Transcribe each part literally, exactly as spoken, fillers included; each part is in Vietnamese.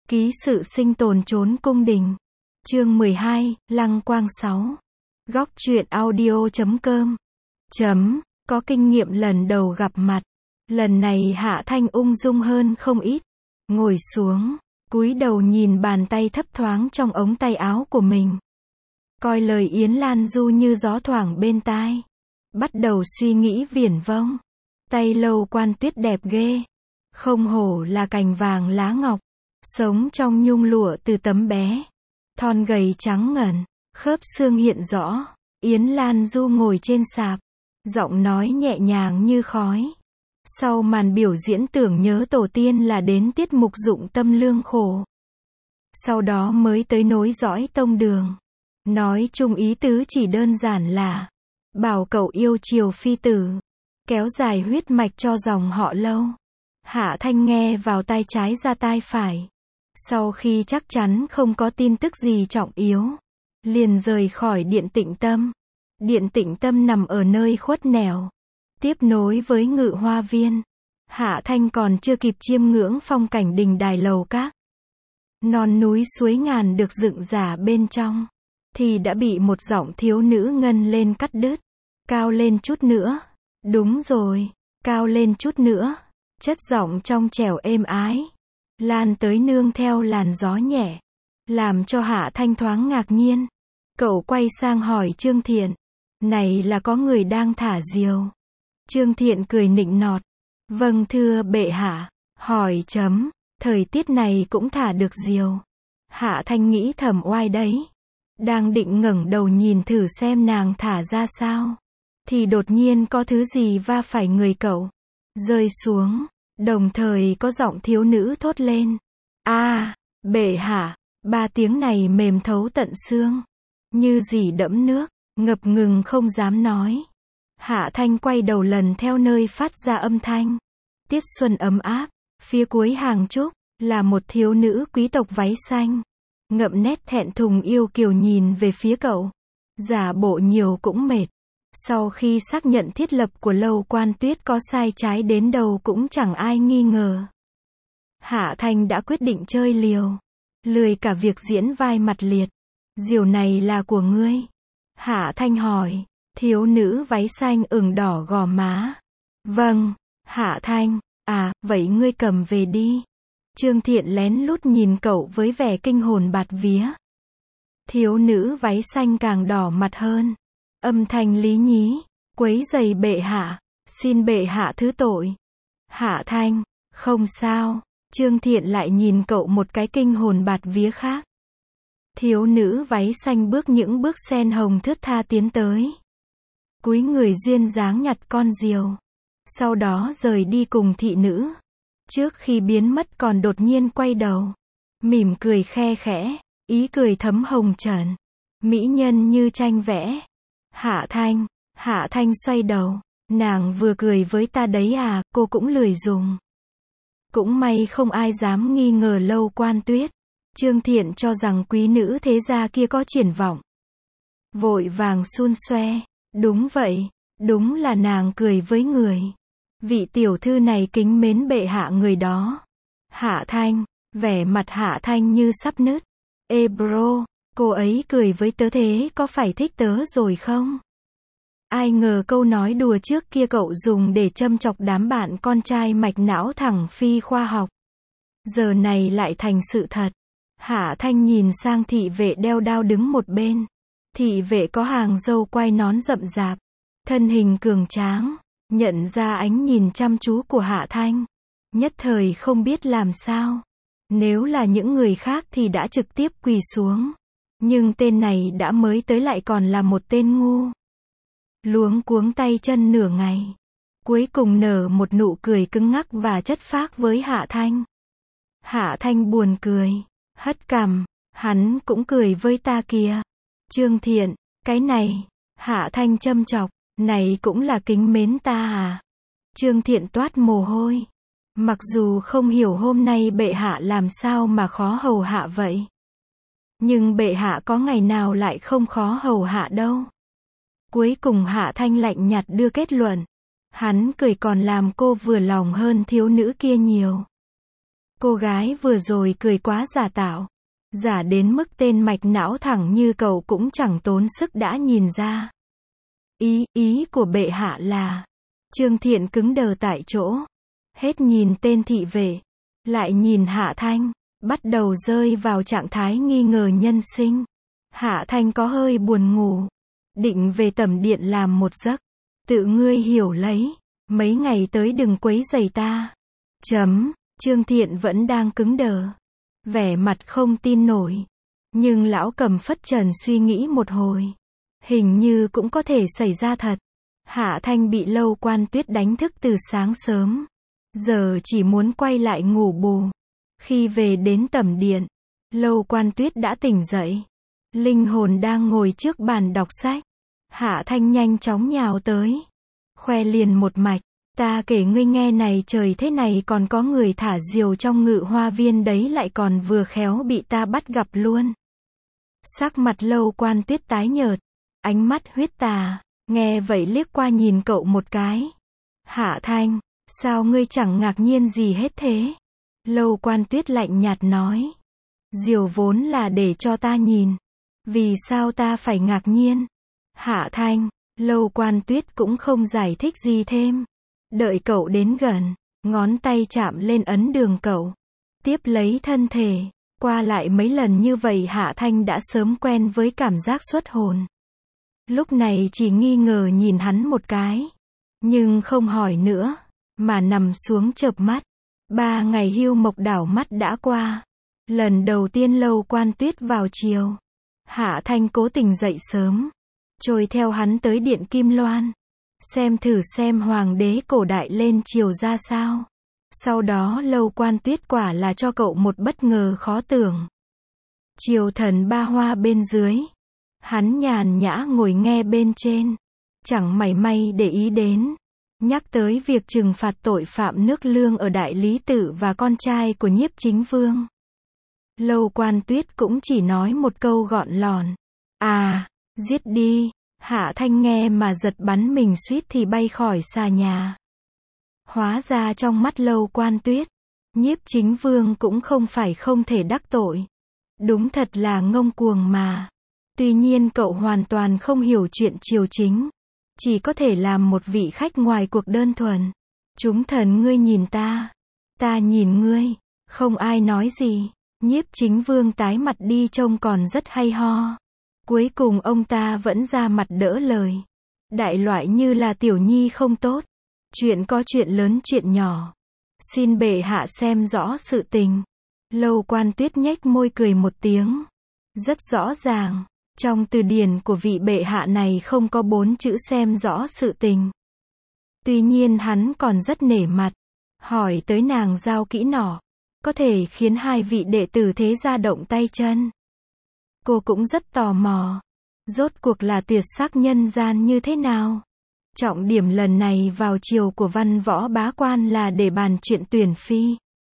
Ký sự sinh tồn trốn cung đình. Chương mười hai, Lăng Quang sáu. Góc truyện audio chấm com. Chấm, có kinh nghiệm lần đầu gặp mặt. Lần này Hạ Thanh ung dung hơn không ít. Ngồi xuống, cúi đầu nhìn bàn tay thấp thoáng trong ống tay áo của mình. Coi lời Yến Lan Du như gió thoảng bên tai. Bắt đầu suy nghĩ viển vông. Tay Lâu Quan Tuyết đẹp ghê. Không hổ là cành vàng lá ngọc. Sống trong nhung lụa từ tấm bé. Thon gầy trắng ngần, khớp xương hiện rõ. Yến Lan Du ngồi trên sạp. Giọng nói nhẹ nhàng như khói. Sau màn biểu diễn tưởng nhớ tổ tiên là đến tiết mục dụng tâm lương khổ. Sau đó mới tới nối dõi tông đường. Nói chung ý tứ chỉ đơn giản là bảo cậu yêu chiều phi tử. Kéo dài huyết mạch cho dòng họ Lâu. Hạ Thanh nghe vào tai trái ra tai phải. Sau khi chắc chắn không có tin tức gì trọng yếu, liền rời khỏi Điện Tịnh Tâm. Điện Tịnh Tâm nằm ở nơi khuất nẻo, tiếp nối với Ngự Hoa Viên. Hạ Thanh còn chưa kịp chiêm ngưỡng phong cảnh đình đài lầu các, non núi suối ngàn được dựng giả bên trong, thì đã bị một giọng thiếu nữ ngân lên cắt đứt. Cao lên chút nữa. Đúng rồi, cao lên chút nữa. Chất giọng trong trẻo êm ái, lan tới nương theo làn gió nhẹ, làm cho Hạ Thanh thoáng ngạc nhiên. Cậu quay sang hỏi Trương Thiện, này là có người đang thả diều? Trương Thiện cười nịnh nọt, vâng thưa bệ hạ. Hỏi chấm, thời tiết này cũng thả được diều? Hạ Thanh nghĩ thầm oai đấy. Đang định ngẩng đầu nhìn thử xem nàng thả ra sao, thì đột nhiên có thứ gì va phải người cậu, rơi xuống. Đồng thời có giọng thiếu nữ thốt lên, a à, bệ hạ. Ba tiếng này mềm thấu tận xương, như dỉ đẫm nước, ngập ngừng không dám nói. Hạ Thanh quay đầu lần theo nơi phát ra âm thanh. Tiết xuân ấm áp, phía cuối hàng trúc là một thiếu nữ quý tộc váy xanh, ngậm nét thẹn thùng yêu kiều nhìn về phía cậu. Giả bộ nhiều cũng mệt. Sau khi xác nhận thiết lập của Lâu Quan Tuyết có sai trái đến đâu cũng chẳng ai nghi ngờ. Hạ Thanh đã quyết định chơi liều, lười cả việc diễn vai mặt liệt. Diều này là của ngươi? Hạ Thanh hỏi. Thiếu nữ váy xanh ửng đỏ gò má. Vâng. Hạ Thanh, à, vậy ngươi cầm về đi. Trương Thiện lén lút nhìn cậu với vẻ kinh hồn bạt vía. Thiếu nữ váy xanh càng đỏ mặt hơn. Âm thanh lý nhí, quấy rầy bệ hạ, xin bệ hạ thứ tội. Hạ Thanh, không sao. Trương Thiện lại nhìn cậu một cái kinh hồn bạt vía khác. Thiếu nữ váy xanh bước những bước sen hồng thướt tha tiến tới. Cúi người duyên dáng nhặt con diều. Sau đó rời đi cùng thị nữ. Trước khi biến mất còn đột nhiên quay đầu. Mỉm cười khe khẽ, ý cười thấm hồng trần. Mỹ nhân như tranh vẽ. Hạ Thanh, Hạ Thanh xoay đầu. Nàng vừa cười với ta đấy à, cô cũng lười dùng. Cũng may không ai dám nghi ngờ Lâu Quan Tuyết. Trương Thiện cho rằng quý nữ thế gia kia có triển vọng. Vội vàng xun xoe. Đúng vậy, đúng là nàng cười với người. Vị tiểu thư này kính mến bệ hạ người đó. Hạ Thanh, vẻ mặt Hạ Thanh như sắp nứt. Ê bro, cô ấy cười với tớ thế có phải thích tớ rồi không? Ai ngờ câu nói đùa trước kia cậu dùng để châm chọc đám bạn con trai mạch não thẳng phi khoa học. Giờ này lại thành sự thật. Hạ Thanh nhìn sang thị vệ đeo đao đứng một bên. Thị vệ có hàng râu quai nón rậm rạp, thân hình cường tráng, nhận ra ánh nhìn chăm chú của Hạ Thanh. Nhất thời không biết làm sao. Nếu là những người khác thì đã trực tiếp quỳ xuống. Nhưng tên này đã mới tới lại còn là một tên ngu. Luống cuống tay chân nửa ngày. Cuối cùng nở một nụ cười cứng ngắc và chất phác với Hạ Thanh. Hạ Thanh buồn cười, hất cằm, hắn cũng cười với ta kìa. Trương Thiện, cái này. Hạ Thanh châm chọc, này cũng là kính mến ta à? Trương Thiện toát mồ hôi. Mặc dù không hiểu hôm nay bệ hạ làm sao mà khó hầu hạ vậy. Nhưng bệ hạ có ngày nào lại không khó hầu hạ đâu. Cuối cùng Hạ Thanh lạnh nhạt đưa kết luận. Hắn cười còn làm cô vừa lòng hơn thiếu nữ kia nhiều. Cô gái vừa rồi cười quá giả tạo. Giả đến mức tên mạch não thẳng như cậu cũng chẳng tốn sức đã nhìn ra. Ý, ý của bệ hạ là... Trương Thiện cứng đờ tại chỗ. Hết nhìn tên thị vệ. Lại nhìn Hạ Thanh. Bắt đầu rơi vào trạng thái nghi ngờ nhân sinh. Hạ Thanh có hơi buồn ngủ. Định về tẩm điện làm một giấc. Tự ngươi hiểu lấy. Mấy ngày tới đừng quấy rầy ta. Chấm. Trương Thiện vẫn đang cứng đờ. Vẻ mặt không tin nổi. Nhưng lão Cầm phất trần suy nghĩ một hồi. Hình như cũng có thể xảy ra thật. Hạ Thanh bị Lâu Quan Tuyết đánh thức từ sáng sớm. Giờ chỉ muốn quay lại ngủ bù. Khi về đến tẩm điện, Lâu Quan Tuyết đã tỉnh dậy. Linh hồn đang ngồi trước bàn đọc sách. Hạ Thanh nhanh chóng nhào tới. Khoe liền một mạch. Ta kể ngươi nghe này, trời thế này còn có người thả diều trong Ngự Hoa Viên đấy, lại còn vừa khéo bị ta bắt gặp luôn. Sắc mặt Lâu Quan Tuyết tái nhợt. Ánh mắt huyết tà. Nghe vậy liếc qua nhìn cậu một cái. Hạ Thanh, sao ngươi chẳng ngạc nhiên gì hết thế? Lâu Quan Tuyết lạnh nhạt nói. Diều vốn là để cho ta nhìn. Vì sao ta phải ngạc nhiên? Hạ Thanh, Lâu Quan Tuyết cũng không giải thích gì thêm. Đợi cậu đến gần, ngón tay chạm lên ấn đường cậu. Tiếp lấy thân thể. Qua lại mấy lần như vậy Hạ Thanh đã sớm quen với cảm giác xuất hồn. Lúc này chỉ nghi ngờ nhìn hắn một cái. Nhưng không hỏi nữa. Mà nằm xuống chợp mắt. Ba ngày hưu mộc đảo mắt đã qua. Lần đầu tiên Lâu Quan Tuyết vào chiều. Hạ Thanh cố tình dậy sớm. Trôi theo hắn tới điện Kim Loan. Xem thử xem hoàng đế cổ đại lên chiều ra sao. Sau đó Lâu Quan Tuyết quả là cho cậu một bất ngờ khó tưởng. Triều thần ba hoa bên dưới. Hắn nhàn nhã ngồi nghe bên trên. Chẳng mảy may để ý đến. Nhắc tới việc trừng phạt tội phạm nước Lương ở Đại Lý Tự và con trai của Nhiếp Chính Vương. Lâu Quan Tuyết cũng chỉ nói một câu gọn lòn. À, giết đi. Hạ Thanh nghe mà giật bắn mình suýt thì bay khỏi xà nhà. Hóa ra trong mắt Lâu Quan Tuyết, Nhiếp Chính Vương cũng không phải không thể đắc tội. Đúng thật là ngông cuồng mà. Tuy nhiên cậu hoàn toàn không hiểu chuyện triều chính. Chỉ có thể làm một vị khách ngoài cuộc đơn thuần. Chúng thần ngươi nhìn ta. Ta nhìn ngươi. Không ai nói gì. Nhiếp Chính Vương tái mặt đi trông còn rất hay ho. Cuối cùng ông ta vẫn ra mặt đỡ lời. Đại loại như là tiểu nhi không tốt. Chuyện có chuyện lớn chuyện nhỏ. Xin bệ hạ xem rõ sự tình. Lâu Quan Tuyết nhếch môi cười một tiếng. Rất rõ ràng. Trong từ điển của vị bệ hạ này không có bốn chữ xem rõ sự tình. Tuy nhiên hắn còn rất nể mặt. Hỏi tới nàng giao kỹ nọ. Có thể khiến hai vị đệ tử thế gia động tay chân. Cô cũng rất tò mò. Rốt cuộc là tuyệt sắc nhân gian như thế nào? Trọng điểm lần này vào chiều của văn võ bá quan là để bàn chuyện tuyển phi.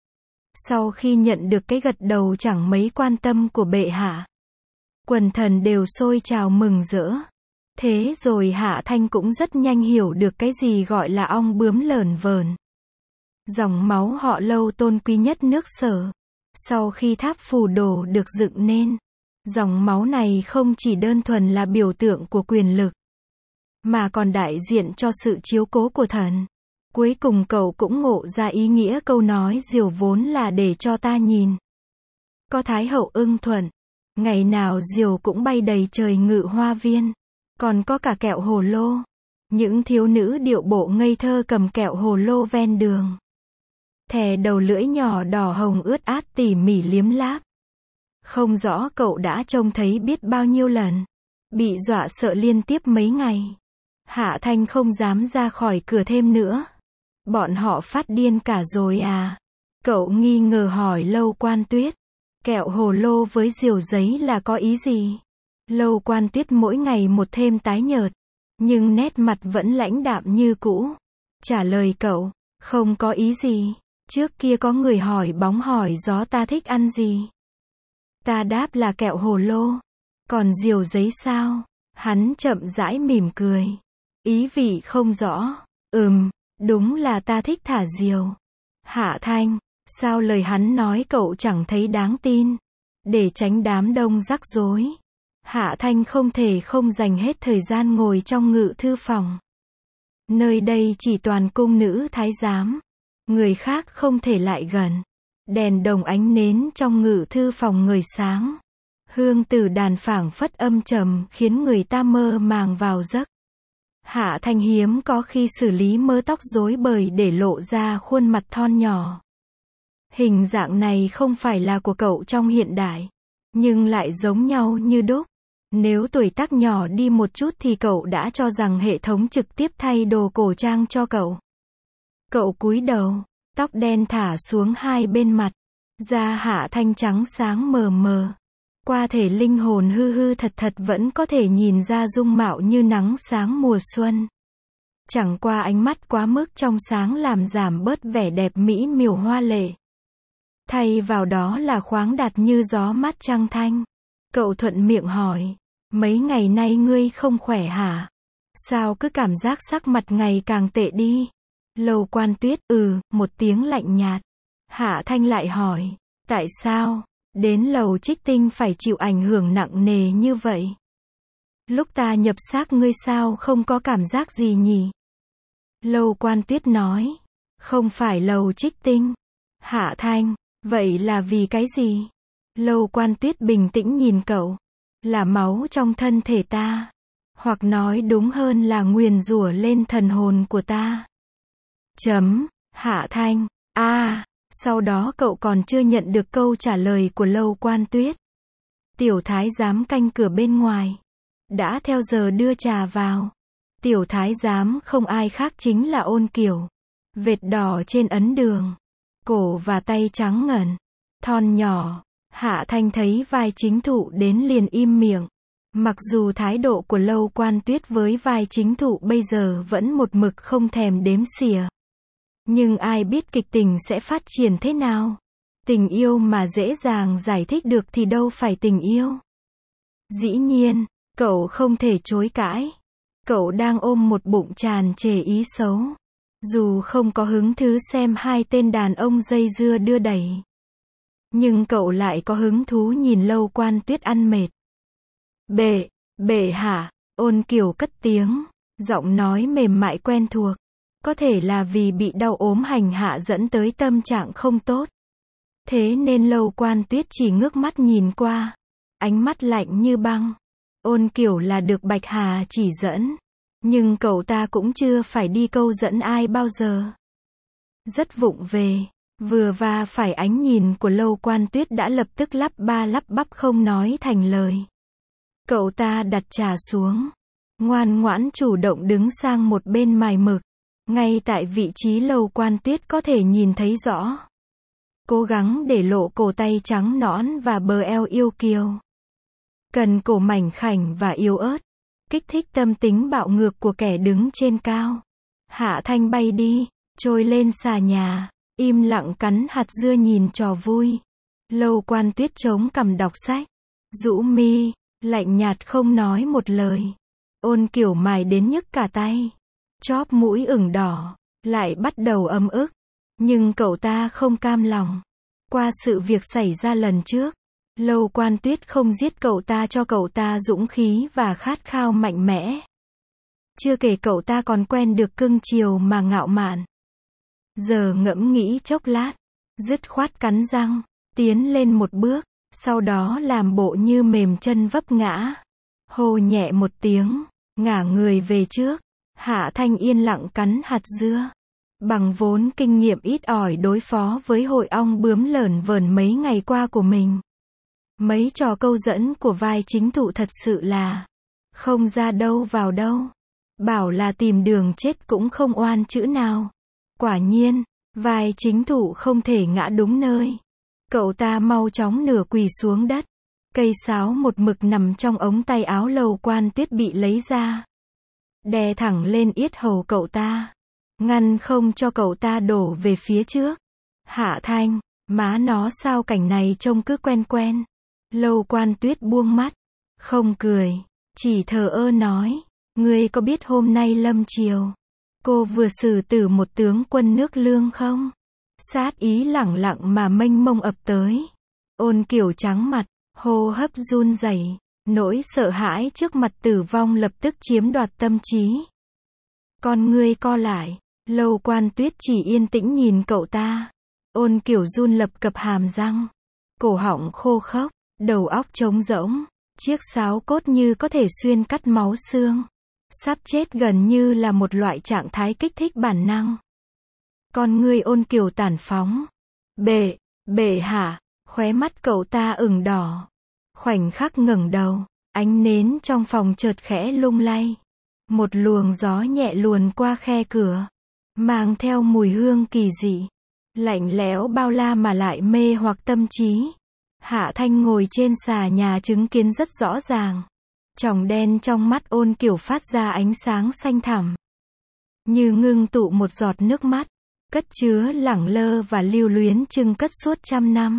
Sau khi nhận được cái gật đầu chẳng mấy quan tâm của bệ hạ, quần thần đều sôi trào mừng rỡ. Thế rồi Hạ Thanh cũng rất nhanh hiểu được cái gì gọi là ong bướm lởn vởn. Dòng máu họ Lâu tôn quý nhất nước Sở. Sau khi tháp phù đồ được dựng nên, dòng máu này không chỉ đơn thuần là biểu tượng của quyền lực, mà còn đại diện cho sự chiếu cố của thần. Cuối cùng cậu cũng ngộ ra ý nghĩa câu nói diều vốn là để cho ta nhìn. Có Thái hậu ưng thuận, ngày nào diều cũng bay đầy trời Ngự Hoa Viên. Còn có cả kẹo hồ lô. Những thiếu nữ điệu bộ ngây thơ cầm kẹo hồ lô ven đường. Thè đầu lưỡi nhỏ đỏ hồng ướt át tỉ mỉ liếm láp. Không rõ cậu đã trông thấy biết bao nhiêu lần. Bị dọa sợ liên tiếp mấy ngày. Hạ Thanh không dám ra khỏi cửa thêm nữa. Bọn họ phát điên cả rồi à? Cậu nghi ngờ hỏi Lâu Quan Tuyết. Kẹo hồ lô với diều giấy là có ý gì? Lâu Quan Tuyết mỗi ngày một thêm tái nhợt. Nhưng nét mặt vẫn lãnh đạm như cũ. Trả lời cậu, không có ý gì. Trước kia có người hỏi bóng hỏi gió ta thích ăn gì? Ta đáp là kẹo hồ lô. Còn diều giấy sao? Hắn chậm rãi mỉm cười. Ý vị không rõ. Ừm, đúng là ta thích thả diều. Hạ Thanh, Sao lời hắn nói cậu chẳng thấy đáng tin? Để tránh đám đông rắc rối, Hạ Thanh không thể không dành hết thời gian ngồi trong ngự thư phòng. Nơi đây chỉ toàn cung nữ thái giám, người khác không thể lại gần. Đèn đồng ánh nến trong ngự thư phòng ngời sáng. Hương từ đàn phảng phất âm trầm khiến người ta mơ màng vào giấc. Hạ Thanh hiếm có khi xử lý mớ tóc rối bời để lộ ra khuôn mặt thon nhỏ. Hình dạng này không phải là của cậu trong hiện đại, nhưng lại giống nhau như đúc. Nếu tuổi tác nhỏ đi một chút thì cậu đã cho rằng hệ thống trực tiếp thay đồ cổ trang cho cậu. Cậu cúi đầu, tóc đen thả xuống hai bên mặt, da Hạ Thanh trắng sáng mờ mờ. Qua thể linh hồn hư hư thật thật vẫn có thể nhìn ra dung mạo như nắng sáng mùa xuân. Chẳng qua ánh mắt quá mức trong sáng làm giảm bớt vẻ đẹp mỹ miều hoa lệ. Thay vào đó là khoáng đạt như gió mát trăng thanh. Cậu thuận miệng hỏi, mấy ngày nay ngươi không khỏe hả? Sao cứ cảm giác sắc mặt ngày càng tệ đi? Lầu Quan Tuyết, ừ, một tiếng lạnh nhạt. Hạ Thanh lại hỏi, tại sao? Đến Lầu Trích Tinh phải chịu ảnh hưởng nặng nề như vậy. Lúc ta nhập xác ngươi sao không có cảm giác gì nhỉ? Lầu Quan Tuyết nói, không phải Lầu Trích Tinh. Hạ Thanh, vậy là vì cái gì? Lầu Quan Tuyết bình tĩnh nhìn cậu, là máu trong thân thể ta. Hoặc nói đúng hơn là nguyền rủa lên thần hồn của ta. Chấm, Hạ Thanh, a à. Sau đó cậu còn chưa nhận được câu trả lời của Lầu Quan Tuyết. Tiểu thái giám canh cửa bên ngoài đã theo giờ đưa trà vào. Tiểu thái giám không ai khác chính là Ôn Kiều. Vệt đỏ trên ấn đường, cổ và tay trắng ngần, thon nhỏ. Hạ Thanh thấy vai chính thụ đến liền im miệng. Mặc dù thái độ của Lầu Quan Tuyết với vai chính thụ bây giờ vẫn một mực không thèm đếm xỉa. Nhưng ai biết kịch tình sẽ phát triển thế nào? Tình yêu mà dễ dàng giải thích được thì đâu phải tình yêu. Dĩ nhiên, cậu không thể chối cãi. Cậu đang ôm một bụng tràn trề ý xấu. Dù không có hứng thú xem hai tên đàn ông dây dưa đưa đẩy, nhưng cậu lại có hứng thú nhìn Lầu Quan Tuyết ăn mệt. Bệ, bệ hạ, Ôn Kiều cất tiếng, giọng nói mềm mại quen thuộc. Có thể là vì bị đau ốm hành hạ dẫn tới tâm trạng không tốt. Thế nên Lầu Quan Tuyết chỉ ngước mắt nhìn qua. Ánh mắt lạnh như băng. Ôn Kiều là được Bạch Hà chỉ dẫn. Nhưng cậu ta cũng chưa phải đi câu dẫn ai bao giờ. Rất vụng về. Vừa va phải ánh nhìn của Lầu Quan Tuyết đã lập tức lắp ba lắp bắp không nói thành lời. Cậu ta đặt trà xuống. Ngoan ngoãn chủ động đứng sang một bên mài mực. Ngay tại vị trí Lầu Quan Tuyết có thể nhìn thấy rõ. Cố gắng để lộ cổ tay trắng nõn và bờ eo yêu kiều. Cần cổ mảnh khảnh và yếu ớt. Kích thích tâm tính bạo ngược của kẻ đứng trên cao. Hạ Thanh bay đi, trôi lên xà nhà, im lặng cắn hạt dưa nhìn trò vui. Lầu Quan Tuyết chống cằm đọc sách, rũ mi, lạnh nhạt không nói một lời. Ôn Kiều mài đến nhức cả tay. Chóp mũi ửng đỏ, lại bắt đầu ấm ức. Nhưng cậu ta không cam lòng. Qua sự việc xảy ra lần trước, Lầu Quan Tuyết không giết cậu ta cho cậu ta dũng khí và khát khao mạnh mẽ. Chưa kể cậu ta còn quen được cưng chiều mà ngạo mạn. Giờ ngẫm nghĩ chốc lát, dứt khoát cắn răng, tiến lên một bước, sau đó làm bộ như mềm chân vấp ngã. Hô nhẹ một tiếng, ngả người về trước. Hạ Thanh yên lặng cắn hạt dưa. Bằng vốn kinh nghiệm ít ỏi đối phó với hội ong bướm lởn vởn mấy ngày qua của mình. Mấy trò câu dẫn của vai chính thụ thật sự là không ra đâu vào đâu. Bảo là tìm đường chết cũng không oan chữ nào. Quả nhiên, vai chính thụ không thể ngã đúng nơi. Cậu ta mau chóng nửa quỳ xuống đất. Cây sáo một mực nằm trong ống tay áo Lầu Quan Tuyết bị lấy ra. Đè thẳng lên yết hầu cậu ta. Ngăn không cho cậu ta đổ về phía trước. Hạ Thanh, má nó sao cảnh này trông cứ quen quen. Lầu Quan Tuyết buông mắt. Không cười, chỉ thờ ơ nói. Ngươi có biết hôm nay lâm chiều cô vừa xử tử một tướng quân nước Lương không? Sát ý lẳng lặng mà mênh mông ập tới. Ôn Kiều trắng mặt, hô hấp run rẩy, nỗi sợ hãi trước mặt tử vong lập tức chiếm đoạt tâm trí. Con ngươi co lại, Lâu Quan Tuyết chỉ yên tĩnh nhìn cậu ta. Ôn Kiều run lập cập hàm răng, cổ họng khô khốc, đầu óc trống rỗng, chiếc sáo cốt như có thể xuyên cắt máu xương. Sắp chết gần như là một loại trạng thái kích thích bản năng. Con ngươi Ôn Kiều tản phóng. Bệ, bệ hạ, khóe mắt cậu ta ửng đỏ. Khoảnh khắc ngẩng đầu, ánh nến trong phòng chợt khẽ lung lay. Một luồng gió nhẹ luồn qua khe cửa, mang theo mùi hương kỳ dị, lạnh lẽo bao la mà lại mê hoặc tâm trí. Hạ Thanh ngồi trên xà nhà chứng kiến rất rõ ràng. Tròng đen trong mắt Ôn Kiều phát ra ánh sáng xanh thẳm, như ngưng tụ một giọt nước mắt, cất chứa lẳng lơ và lưu luyến chưng cất suốt trăm năm.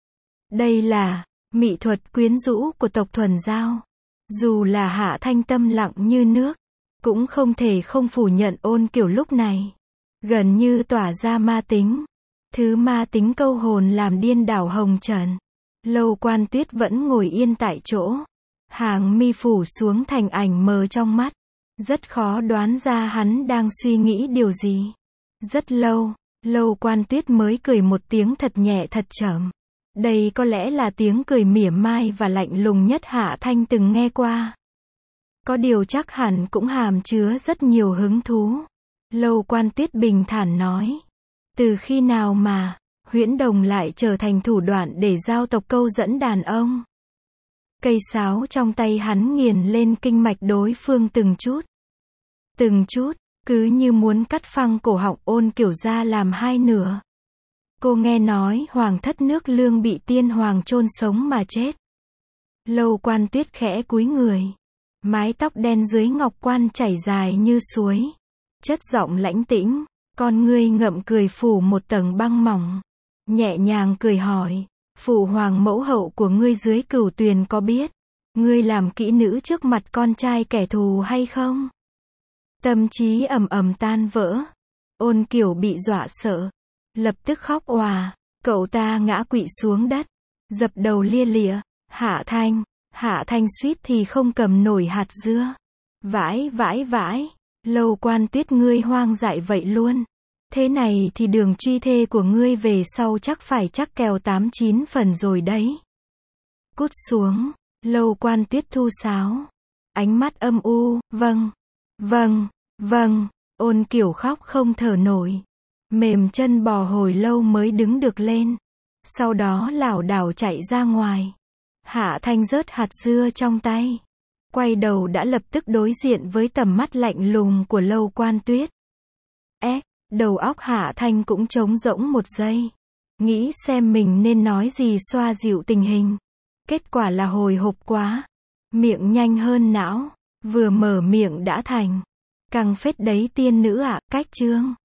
Đây là mỹ thuật quyến rũ của tộc Thuần Giao. Dù là Hạ Thanh tâm lặng như nước, cũng không thể không phủ nhận Ôn Kiều lúc này gần như tỏa ra ma tính. Thứ ma tính câu hồn làm điên đảo hồng trần. Lâu Quan Tuyết vẫn ngồi yên tại chỗ, hàng mi phủ xuống thành ảnh mờ trong mắt. Rất khó đoán ra hắn đang suy nghĩ điều gì. Rất lâu, Lâu Quan Tuyết mới cười một tiếng thật nhẹ thật chậm. Đây có lẽ là tiếng cười mỉa mai và lạnh lùng nhất Hạ Thanh từng nghe qua. Có điều chắc hẳn cũng hàm chứa rất nhiều hứng thú. Lâu Quan Tuyết bình thản nói. Từ khi nào mà Huyễn Đồng lại trở thành thủ đoạn để giao tộc câu dẫn đàn ông? Cây sáo trong tay hắn nghiền lên kinh mạch đối phương từng chút. Từng chút, cứ như muốn cắt phăng cổ họng Ôn Kiều ra làm hai nửa. Cô nghe nói hoàng thất nước Lương bị tiên hoàng chôn sống mà chết. Lâu Quan Tuyết khẽ cúi người. Mái tóc đen dưới ngọc quan chảy dài như suối. Chất giọng lãnh tĩnh, con ngươi ngậm cười phủ một tầng băng mỏng. Nhẹ nhàng cười hỏi, phụ hoàng mẫu hậu của ngươi dưới Cửu Tuyền có biết ngươi làm kỹ nữ trước mặt con trai kẻ thù hay không? Tâm trí ầm ầm tan vỡ. Ôn Kiều bị dọa sợ, lập tức khóc òa. Cậu ta ngã quỵ xuống đất, dập đầu lia lịa. Hạ Thanh, Hạ Thanh suýt thì không cầm nổi hạt dưa. Vãi vãi vãi, Lâu Quan Tuyết ngươi hoang dại vậy luôn. Thế này thì đường truy thê của ngươi về sau chắc phải chắc kèo tám chín phần rồi đấy. Cút xuống. Lâu Quan Tuyết thu sáo, ánh mắt âm u. Vâng, vâng, vâng. Ôn Kiều khóc không thở nổi, mềm chân bò hồi lâu mới đứng được lên. Sau đó lảo đảo chạy ra ngoài. Hạ Thanh rớt hạt dưa trong tay, quay đầu đã lập tức đối diện với tầm mắt lạnh lùng của Lâu Quan Tuyết. Ếch, đầu óc Hạ Thanh cũng trống rỗng một giây, nghĩ xem mình nên nói gì xoa dịu tình hình. Kết quả là hồi hộp quá, miệng nhanh hơn não, vừa mở miệng đã thành. Căng phết đấy tiên nữ ạ, cách chương.